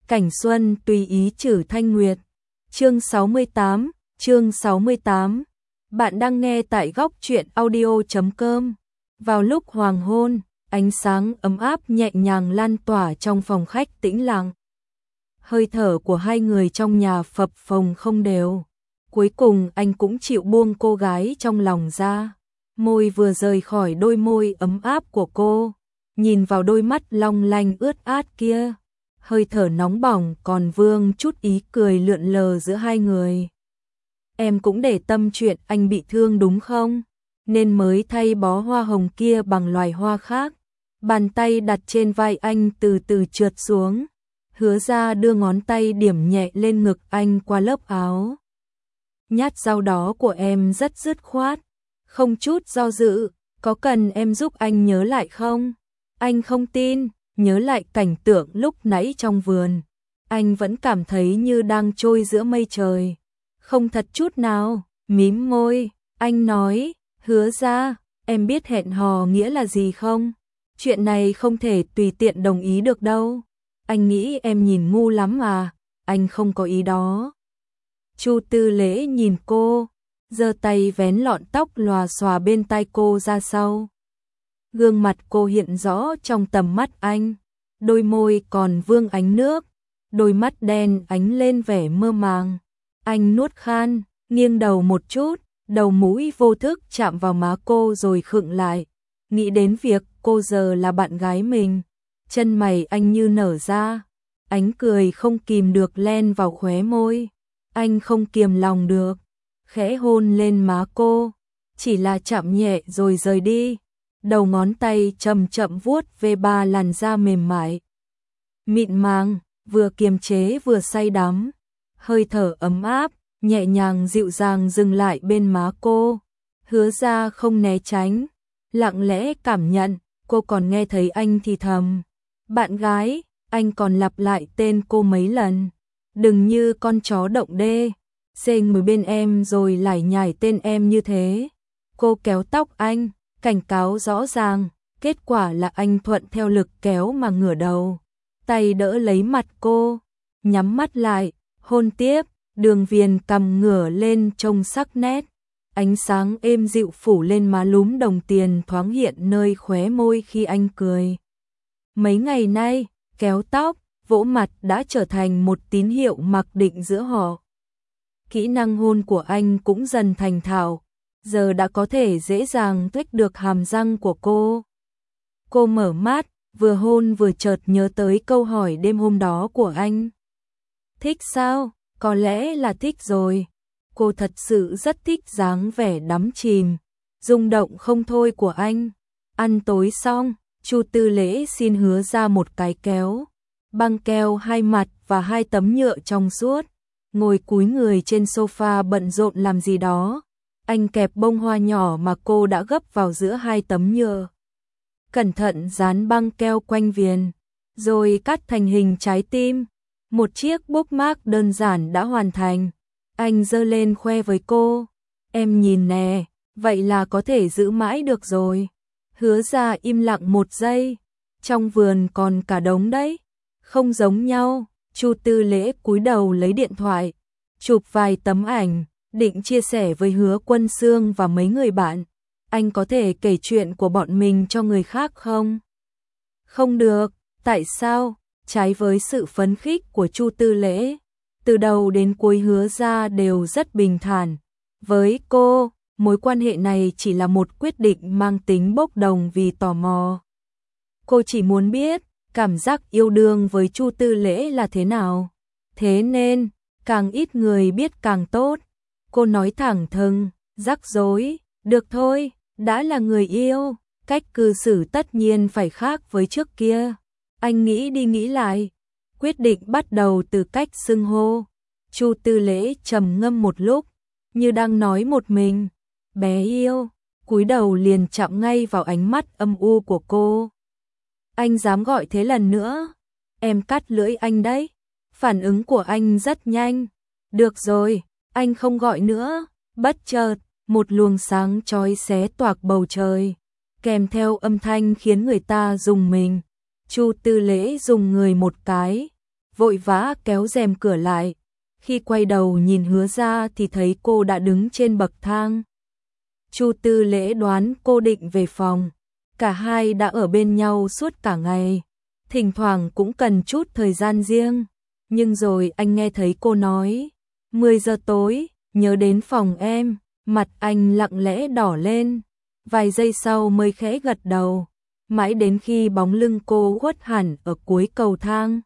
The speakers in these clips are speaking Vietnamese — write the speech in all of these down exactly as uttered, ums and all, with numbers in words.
Cảnh xuân tùy ý trừ thanh nguyệt. Chương sáu mươi tám, chương sáu mươi tám. Bạn đang nghe tại góc truyện audio chấm com. Vào lúc hoàng hôn, ánh sáng ấm áp nhẹ nhàng lan tỏa trong phòng khách tĩnh lặng. Hơi thở của hai người trong nhà phập phồng không đều. Cuối cùng anh cũng chịu buông cô gái trong lòng ra. Môi vừa rời khỏi đôi môi ấm áp của cô, nhìn vào đôi mắt long lanh ướt át kia. Hơi thở nóng bỏng còn vương chút ý cười lượn lờ giữa hai người. Em cũng để tâm chuyện anh bị thương đúng không? Nên mới thay bó hoa hồng kia bằng loài hoa khác. Bàn tay đặt trên vai anh từ từ trượt xuống. Hứa ra đưa ngón tay điểm nhẹ lên ngực anh qua lớp áo. Nhát dao đó của em rất dứt khoát, không chút do dự, có cần em giúp anh nhớ lại không? Anh không tin, nhớ lại cảnh tượng lúc nãy trong vườn. Anh vẫn cảm thấy như đang trôi giữa mây trời. Không thật chút nào, mím môi, anh nói, Hứa ra, em biết hẹn hò nghĩa là gì không? Chuyện này không thể tùy tiện đồng ý được đâu. Anh nghĩ em nhìn ngu lắm à, anh không có ý đó. Chu Tư Lễ nhìn cô, giơ tay vén lọn tóc lòa xòa bên tai cô ra sau. Gương mặt cô hiện rõ trong tầm mắt anh, đôi môi còn vương ánh nước, đôi mắt đen ánh lên vẻ mơ màng. Anh nuốt khan, nghiêng đầu một chút, đầu mũi vô thức chạm vào má cô rồi khựng lại. Nghĩ đến việc cô giờ là bạn gái mình, chân mày anh như nở ra, ánh cười không kìm được len vào khóe môi. Anh không kiềm lòng được, khẽ hôn lên má cô, chỉ là chạm nhẹ rồi rời đi. Đầu ngón tay chậm chậm vuốt về ba làn da mềm mại, mịn màng, vừa kiềm chế vừa say đắm. Hơi thở ấm áp, nhẹ nhàng dịu dàng dừng lại bên má cô. Hứa ra không né tránh, lặng lẽ cảm nhận. Cô còn nghe thấy anh thì thầm, bạn gái. Anh còn lặp lại tên cô mấy lần, đừng như con chó động đê, xênh mười bên em rồi lải nhải tên em như thế. Cô kéo tóc anh, cảnh cáo rõ ràng. Kết quả là anh thuận theo lực kéo mà ngửa đầu, tay đỡ lấy mặt cô, nhắm mắt lại, hôn tiếp. Đường viền cằm ngửa lên trông sắc nét, ánh sáng êm dịu phủ lên má lúm đồng tiền thoáng hiện nơi khóe môi khi anh cười. Mấy ngày nay, kéo tóc, vỗ mặt đã trở thành một tín hiệu mặc định giữa họ. Kỹ năng hôn của anh cũng dần thành thạo, giờ đã có thể dễ dàng tuếch được hàm răng của cô. Cô mở mắt, vừa hôn vừa chợt nhớ tới câu hỏi đêm hôm đó của anh. Thích sao? Có lẽ là thích rồi. Cô thật sự rất thích dáng vẻ đắm chìm, rung động không thôi của anh. Ăn tối xong, Chu Tư Lễ xin Hứa ra một cái kéo, băng keo hai mặt và hai tấm nhựa trong suốt. Ngồi cúi người trên sofa bận rộn làm gì đó. Anh kẹp bông hoa nhỏ mà cô đã gấp vào giữa hai tấm nhựa. Cẩn thận dán băng keo quanh viền, rồi cắt thành hình trái tim. Một chiếc bookmark đơn giản đã hoàn thành. Anh giơ lên khoe với cô, em nhìn nè, vậy là có thể giữ mãi được rồi. Hứa ra im lặng một giây, trong vườn còn cả đống đấy. Không giống nhau. Chu Tư Lễ cúi đầu lấy điện thoại, chụp vài tấm ảnh, định chia sẻ với Hứa Quân Xương và mấy người bạn. Anh có thể kể chuyện của bọn mình cho người khác không? Không được. Tại sao? Trái với sự phấn khích của Chu Tư Lễ, từ đầu đến cuối Hứa ra đều rất bình thản. Với cô, mối quan hệ này chỉ là một quyết định mang tính bốc đồng vì tò mò. Cô chỉ muốn biết cảm giác yêu đương với Chu Tư Lễ là thế nào. Thế nên, càng ít người biết càng tốt. Cô nói thẳng thừng, rắc rối, được thôi, đã là người yêu, cách cư xử tất nhiên phải khác với trước kia. Anh nghĩ đi nghĩ lại, quyết định bắt đầu từ cách xưng hô. Chu Tư Lễ trầm ngâm một lúc, như đang nói một mình. Bé yêu, cúi đầu liền chạm ngay vào ánh mắt âm u của cô. Anh dám gọi thế lần nữa, em cắt lưỡi anh đấy. Phản ứng của anh rất nhanh. Được rồi, anh không gọi nữa. Bất chợt, một luồng sáng chói xé toạc bầu trời, kèm theo âm thanh khiến người ta rùng mình. Chu Tư Lễ dùng người một cái, vội vã kéo rèm cửa lại. Khi quay đầu nhìn Hứa Ra thì thấy cô đã đứng trên bậc thang. Chu Tư Lễ đoán cô định về phòng. Cả hai đã ở bên nhau suốt cả ngày. Thỉnh thoảng cũng cần chút thời gian riêng. Nhưng rồi anh nghe thấy cô nói, mười giờ tối, nhớ đến phòng em. Mặt anh lặng lẽ đỏ lên. Vài giây sau mới khẽ gật đầu. Mãi đến khi bóng lưng cô khuất hẳn ở cuối cầu thang,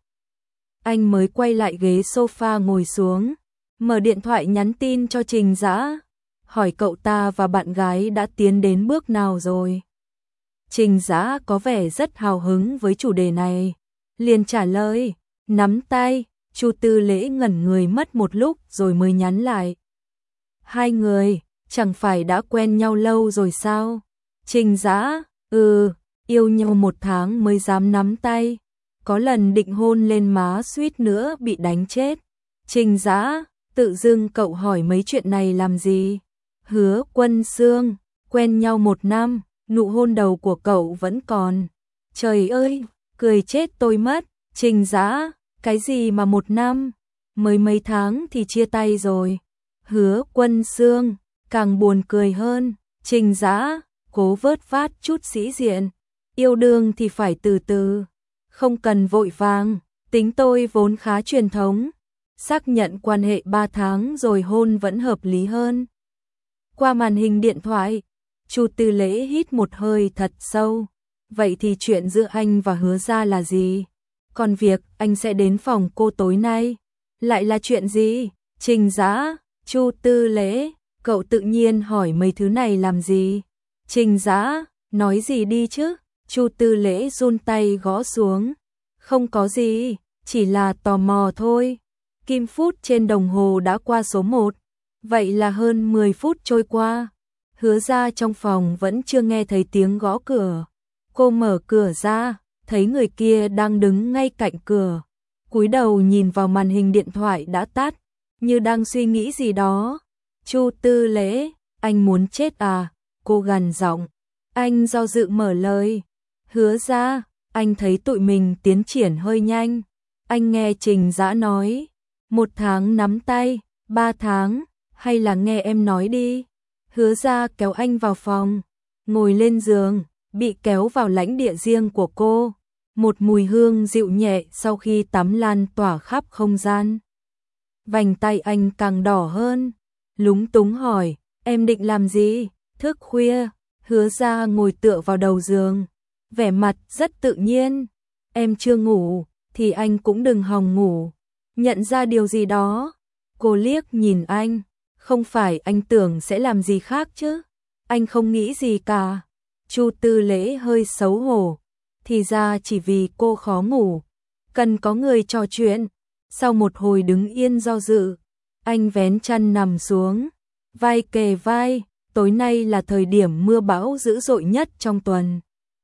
anh mới quay lại ghế sofa ngồi xuống, mở điện thoại nhắn tin cho Trình Dã, hỏi cậu ta và bạn gái đã tiến đến bước nào rồi. Trình Dã có vẻ rất hào hứng với chủ đề này, liền trả lời, nắm tay. Chu Tư Lễ ngẩn người mất một lúc rồi mới nhắn lại. Hai người, chẳng phải đã quen nhau lâu rồi sao? Trình Dã, ừ, yêu nhau một tháng mới dám nắm tay. Có lần định hôn lên má suýt nữa bị đánh chết. Trình Dã, tự dưng cậu hỏi mấy chuyện này làm gì? Hứa Quân Xương, quen nhau một năm, nụ hôn đầu của cậu vẫn còn. Trời ơi, cười chết tôi mất. Trình Dã, cái gì mà một năm? Mới mấy tháng thì chia tay rồi. Hứa Quân Xương, càng buồn cười hơn. Trình Dã, cố vớt vát chút sĩ diện. Yêu đương thì phải từ từ, không cần vội vàng. Tính tôi vốn khá truyền thống, xác nhận quan hệ ba tháng rồi hôn vẫn hợp lý hơn. Qua màn hình điện thoại, Chu Tư Lễ hít một hơi thật sâu. Vậy thì chuyện giữa anh và Hứa Ra là gì? Còn việc anh sẽ đến phòng cô tối nay lại là chuyện gì? Trình Dã, Chu Tư Lễ, cậu tự nhiên hỏi mấy thứ này làm gì? Trình Dã, nói gì đi chứ? Chu Tư Lễ run tay gõ xuống. Không có gì, chỉ là tò mò thôi. Kim phút trên đồng hồ đã qua số một. Vậy là hơn mười phút trôi qua. Hứa Ra trong phòng vẫn chưa nghe thấy tiếng gõ cửa. Cô mở cửa ra, thấy người kia đang đứng ngay cạnh cửa. Cúi đầu nhìn vào màn hình điện thoại đã tắt, như đang suy nghĩ gì đó. Chu Tư Lễ, anh muốn chết à? Cô gằn giọng. Anh do dự mở lời. Hứa Ra, anh thấy tụi mình tiến triển hơi nhanh. Anh nghe Trình Dã nói, một tháng nắm tay, ba tháng, hay là nghe em nói đi. Hứa Ra kéo anh vào phòng, ngồi lên giường, bị kéo vào lãnh địa riêng của cô. Một mùi hương dịu nhẹ sau khi tắm lan tỏa khắp không gian. Vành tay anh càng đỏ hơn, lúng túng hỏi, em định làm gì? Thức khuya. Hứa Ra ngồi tựa vào đầu giường, vẻ mặt rất tự nhiên. Em chưa ngủ, thì anh cũng đừng hòng ngủ. Nhận ra điều gì đó, cô liếc nhìn anh. Không phải anh tưởng sẽ làm gì khác chứ? Anh không nghĩ gì cả. Chu Tư Lễ hơi xấu hổ. Thì ra chỉ vì cô khó ngủ, cần có người trò chuyện. Sau một hồi đứng yên do dự, anh vén chăn nằm xuống, vai kề vai. Tối nay là thời điểm mưa bão dữ dội nhất trong tuần.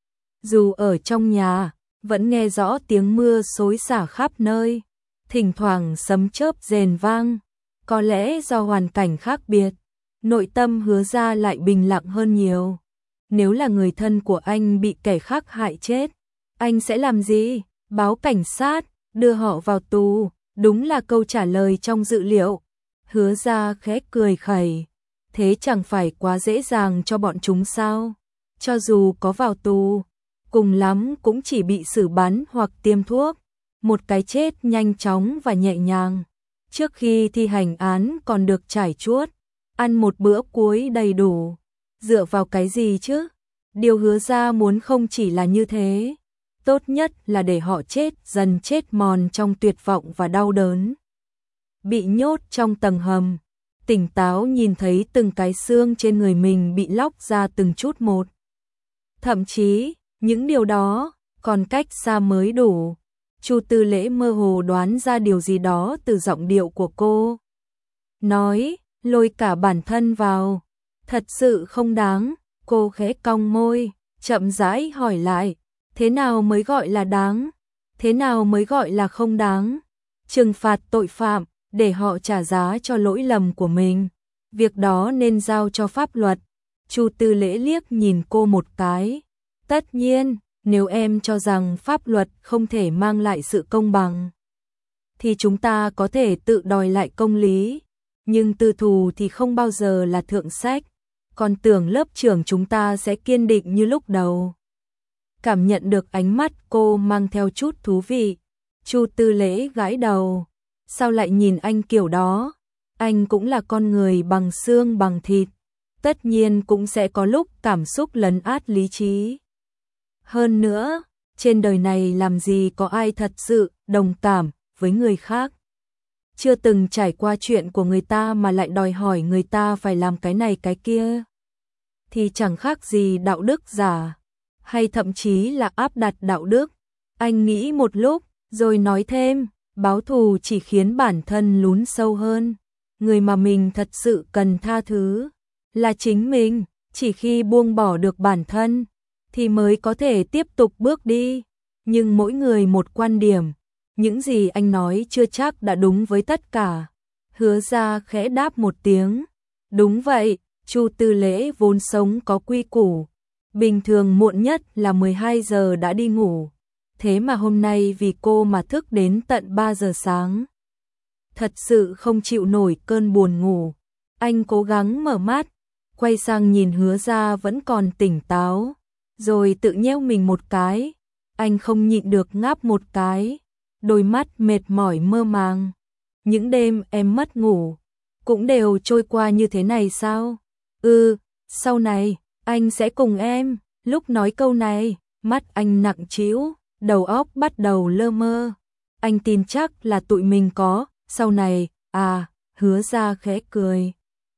Dù ở trong nhà, vẫn nghe rõ tiếng mưa xối xả khắp nơi. Thỉnh thoảng sấm chớp rền vang. Có lẽ do hoàn cảnh khác biệt, nội tâm Hứa Ra lại bình lặng hơn nhiều. Nếu là người thân của anh bị kẻ khác hại chết, anh sẽ làm gì? Báo cảnh sát, đưa họ vào tù, đúng là câu trả lời trong dự liệu. Hứa Ra khẽ cười khẩy. Thế chẳng phải quá dễ dàng cho bọn chúng sao? Cho dù có vào tù, cùng lắm cũng chỉ bị xử bắn hoặc tiêm thuốc. Một cái chết nhanh chóng và nhẹ nhàng. Trước khi thi hành án còn được trải chuốt, ăn một bữa cuối đầy đủ. Dựa vào cái gì chứ? Điều Hứa Ra muốn không chỉ là như thế. Tốt nhất là để họ chết dần chết mòn trong tuyệt vọng và đau đớn. Bị nhốt trong tầng hầm, tỉnh táo nhìn thấy từng cái xương trên người mình bị lóc ra từng chút một. Thậm chí, những điều đó còn cách xa mới đủ. Chu Tư Lễ mơ hồ đoán ra điều gì đó từ giọng điệu của cô. Nói, lôi cả bản thân vào. Thật sự không đáng. Cô khẽ cong môi, chậm rãi hỏi lại. Thế nào mới gọi là đáng? Thế nào mới gọi là không đáng? Trừng phạt tội phạm, để họ trả giá cho lỗi lầm của mình. Việc đó nên giao cho pháp luật. Chu Tư Lễ liếc nhìn cô một cái. Tất nhiên, nếu em cho rằng pháp luật không thể mang lại sự công bằng, thì chúng ta có thể tự đòi lại công lý, nhưng tư thù thì không bao giờ là thượng sách. Còn tưởng lớp trưởng chúng ta sẽ kiên định như lúc đầu. Cảm nhận được ánh mắt cô mang theo chút thú vị, Chu Tư Lễ gãi đầu. Sao lại nhìn anh kiểu đó? Anh cũng là con người bằng xương bằng thịt, tất nhiên cũng sẽ có lúc cảm xúc lấn át lý trí. Hơn nữa, trên đời này làm gì có ai thật sự đồng cảm với người khác. Chưa từng trải qua chuyện của người ta mà lại đòi hỏi người ta phải làm cái này cái kia, thì chẳng khác gì đạo đức giả, hay thậm chí là áp đặt đạo đức. Anh nghĩ một lúc, rồi nói thêm, báo thù chỉ khiến bản thân lún sâu hơn. Người mà mình thật sự cần tha thứ là chính mình, chỉ khi buông bỏ được bản thân thì mới có thể tiếp tục bước đi. Nhưng mỗi người một quan điểm, những gì anh nói chưa chắc đã đúng với tất cả. Hứa Ra khẽ đáp một tiếng. Đúng vậy, Chu Tư Lễ vốn sống có quy củ, bình thường muộn nhất là mười hai giờ đã đi ngủ. Thế mà hôm nay vì cô mà thức đến tận ba giờ sáng. Thật sự không chịu nổi cơn buồn ngủ. Anh cố gắng mở mắt, quay sang nhìn Hứa Ra vẫn còn tỉnh táo, rồi tự nhéo mình một cái. Anh không nhịn được ngáp một cái, đôi mắt mệt mỏi mơ màng. Những đêm em mất ngủ, cũng đều trôi qua như thế này sao? Ừ, sau này, anh sẽ cùng em. Lúc nói câu này, mắt anh nặng trĩu, đầu óc bắt đầu lơ mơ. Anh tin chắc là tụi mình có, sau này, à, Hứa Ra khẽ cười.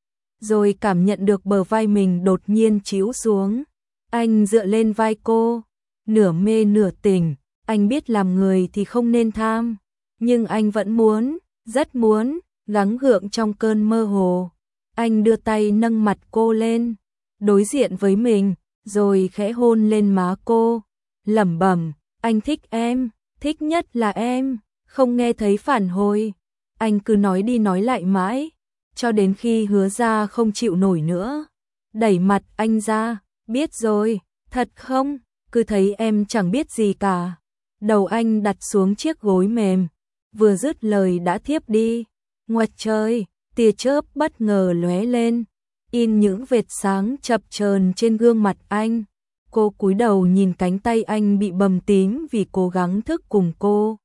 Rồi cảm nhận được bờ vai mình đột nhiên trĩu xuống. Anh dựa lên vai cô, nửa mê nửa tỉnh. Anh biết làm người thì không nên tham, nhưng anh vẫn muốn, rất muốn, gắng gượng trong cơn mơ hồ. Anh đưa tay nâng mặt cô lên, đối diện với mình, rồi khẽ hôn lên má cô, lẩm bẩm, anh thích em, thích nhất là em. Không nghe thấy phản hồi, anh cứ nói đi nói lại mãi, cho đến khi Hứa Ra không chịu nổi nữa, đẩy mặt anh ra. Biết rồi, thật không? Cứ thấy em chẳng biết gì cả. Đầu anh đặt xuống chiếc gối mềm, vừa dứt lời đã thiếp đi. Ngoặt trời, tia chớp bất ngờ lóe lên, in những vệt sáng chập chờn trên gương mặt anh. Cô cúi đầu nhìn cánh tay anh bị bầm tím vì cố gắng thức cùng cô.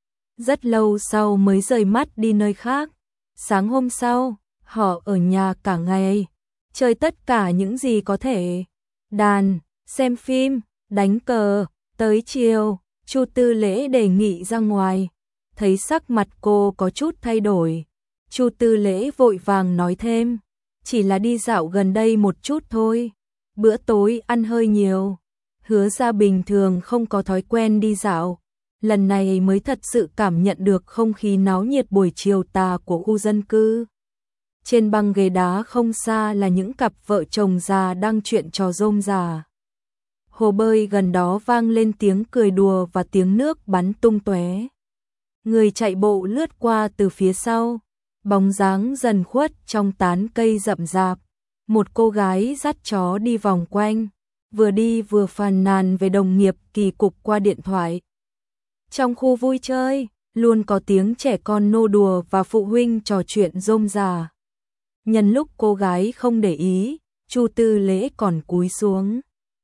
Rất lâu sau mới rời mắt đi nơi khác. Sáng hôm sau, họ ở nhà cả ngày, chơi tất cả những gì có thể. Đàn, xem phim, đánh cờ. Tới chiều, Chu Tư Lễ đề nghị ra ngoài. Thấy sắc mặt cô có chút thay đổi, Chu Tư Lễ vội vàng nói thêm, chỉ là đi dạo gần đây một chút thôi. Bữa tối ăn hơi nhiều. Hứa Ra bình thường không có thói quen đi dạo, lần này mới thật sự cảm nhận được không khí náo nhiệt buổi chiều tà của khu dân cư. Trên băng ghế đá không xa là những cặp vợ chồng già đang chuyện trò rôm rả. Hồ bơi gần đó vang lên tiếng cười đùa và tiếng nước bắn tung tóe. Người chạy bộ lướt qua từ phía sau, bóng dáng dần khuất trong tán cây rậm rạp. Một cô gái dắt chó đi vòng quanh, vừa đi vừa phàn nàn về đồng nghiệp kỳ cục qua điện thoại. Trong khu vui chơi, luôn có tiếng trẻ con nô đùa và phụ huynh trò chuyện rôm rả. Nhân lúc cô gái không để ý, Chu Tư Lễ còn cúi xuống.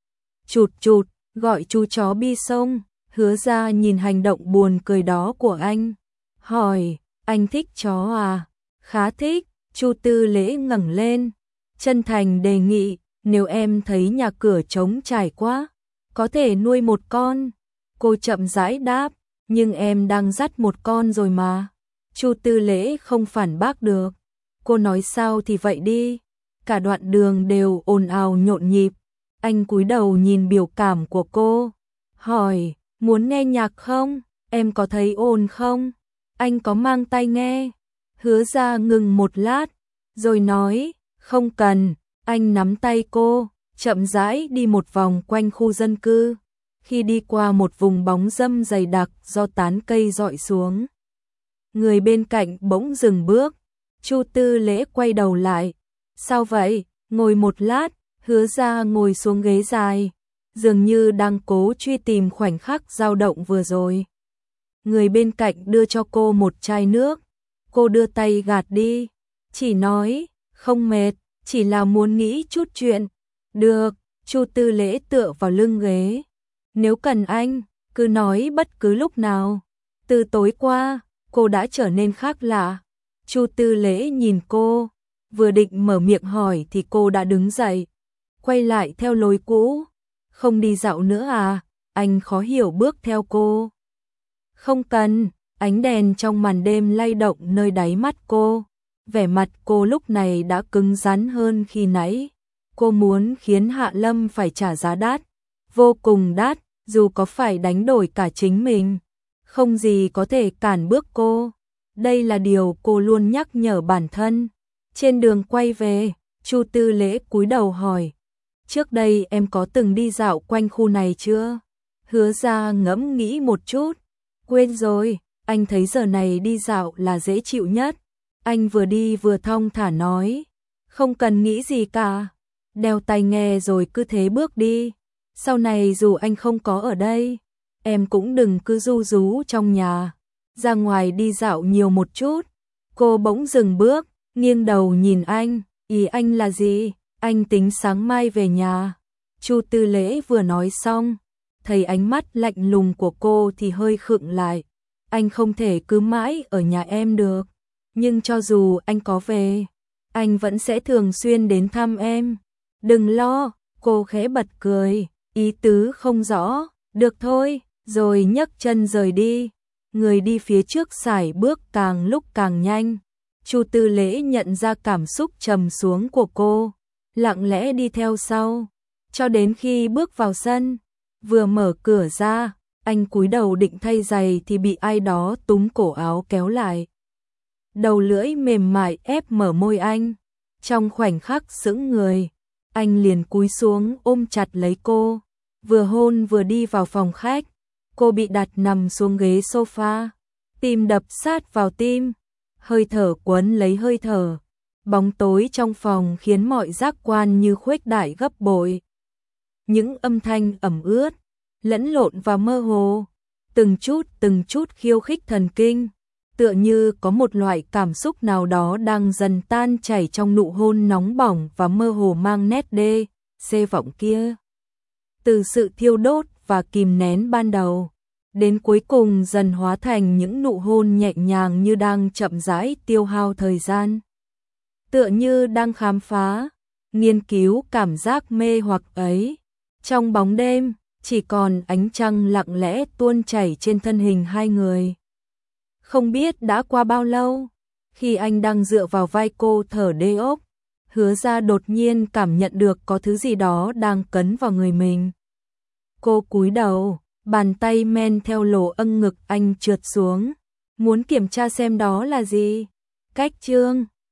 Chụt chụt, gọi chú chó Bi Sông. Hứa Ra nhìn hành động buồn cười đó của anh, hỏi, anh thích chó à? Khá thích. Chu Tư Lễ ngẩng lên, chân thành đề nghị, nếu em thấy nhà cửa trống trải quá, có thể nuôi một con. Cô chậm rãi đáp, nhưng em đang dắt một con rồi mà. Chu Tư Lễ không phản bác được. Cô nói sao thì vậy đi. Cả đoạn đường đều ồn ào nhộn nhịp. Anh cúi đầu nhìn biểu cảm của cô, hỏi, muốn nghe nhạc không? Em có thấy ồn không? Anh có mang tai nghe. Hứa Ra ngừng một lát, rồi nói, không cần. Anh nắm tay cô, chậm rãi đi một vòng quanh khu dân cư. Khi đi qua một vùng bóng râm dày đặc do tán cây rọi xuống, người bên cạnh bỗng dừng bước. Chu Tư Lễ quay đầu lại. Sao vậy? Ngồi một lát. Hứa Ra ngồi xuống ghế dài, dường như đang cố truy tìm khoảnh khắc dao động vừa rồi. Người bên cạnh đưa cho cô một chai nước. Cô đưa tay gạt đi, chỉ nói, không mệt, chỉ là muốn nghĩ chút chuyện. Được, Chu Tư Lễ tựa vào lưng ghế. Nếu cần anh, cứ nói bất cứ lúc nào. Từ tối qua, cô đã trở nên khác lạ. Chu Tư Lễ nhìn cô, vừa định mở miệng hỏi thì cô đã đứng dậy, quay lại theo lối cũ. Không đi dạo nữa à? Anh khó hiểu bước theo cô. Không cần, ánh đèn trong màn đêm lay động nơi đáy mắt cô. Vẻ mặt cô lúc này đã cứng rắn hơn khi nãy. Cô muốn khiến Hạ Lâm phải trả giá đắt, vô cùng đắt, dù có phải đánh đổi cả chính mình. Không gì có thể cản bước cô. Đây là điều cô luôn nhắc nhở bản thân. Trên đường quay về, Chu Tư Lễ cúi đầu hỏi, trước đây em có từng đi dạo quanh khu này chưa? Hứa Ra ngẫm nghĩ một chút, quên rồi, anh thấy giờ này đi dạo là dễ chịu nhất. Anh vừa đi vừa thong thả nói, không cần nghĩ gì cả, đeo tai nghe rồi cứ thế bước đi. Sau này dù anh không có ở đây, em cũng đừng cứ ru rú trong nhà, ra ngoài đi dạo nhiều một chút. Cô bỗng dừng bước, nghiêng đầu nhìn anh, ý anh là gì? Anh tính sáng mai về nhà. Chu Tư Lễ vừa nói xong, thấy ánh mắt lạnh lùng của cô thì hơi khựng lại. Anh không thể cứ mãi ở nhà em được, nhưng cho dù anh có về, anh vẫn sẽ thường xuyên đến thăm em. Đừng lo, cô khẽ bật cười, ý tứ không rõ, được thôi, rồi nhấc chân rời đi. Người đi phía trước sải bước càng lúc càng nhanh. Chu Tư Lễ nhận ra cảm xúc trầm xuống của cô, lặng lẽ đi theo sau, cho đến khi bước vào sân. Vừa mở cửa ra, anh cúi đầu định thay giày thì bị ai đó túm cổ áo kéo lại. Đầu lưỡi mềm mại ép mở môi anh. Trong khoảnh khắc sững người, anh liền cúi xuống ôm chặt lấy cô. Vừa hôn vừa đi vào phòng khách, cô bị đặt nằm xuống ghế sofa, tim đập sát vào tim, hơi thở quấn lấy hơi thở. Bóng tối trong phòng khiến mọi giác quan như khuếch đại gấp bội. Những âm thanh ẩm ướt, lẫn lộn và mơ hồ, từng chút từng chút khiêu khích thần kinh, tựa như có một loại cảm xúc nào đó đang dần tan chảy trong nụ hôn nóng bỏng và mơ hồ mang nét đê, xê vọng kia. Từ sự thiêu đốt và kìm nén ban đầu, đến cuối cùng dần hóa thành những nụ hôn nhẹ nhàng như đang chậm rãi tiêu hao thời gian. Tựa như đang khám phá, nghiên cứu cảm giác mê hoặc ấy. Trong bóng đêm, chỉ còn ánh trăng lặng lẽ tuôn chảy trên thân hình hai người. Không biết đã qua bao lâu, khi anh đang dựa vào vai cô thở đê ốc, Hứa Ra đột nhiên cảm nhận được có thứ gì đó đang cấn vào người mình. Cô cúi đầu, bàn tay men theo lỗ âng ngực anh trượt xuống, muốn kiểm tra xem đó là gì. Cách chương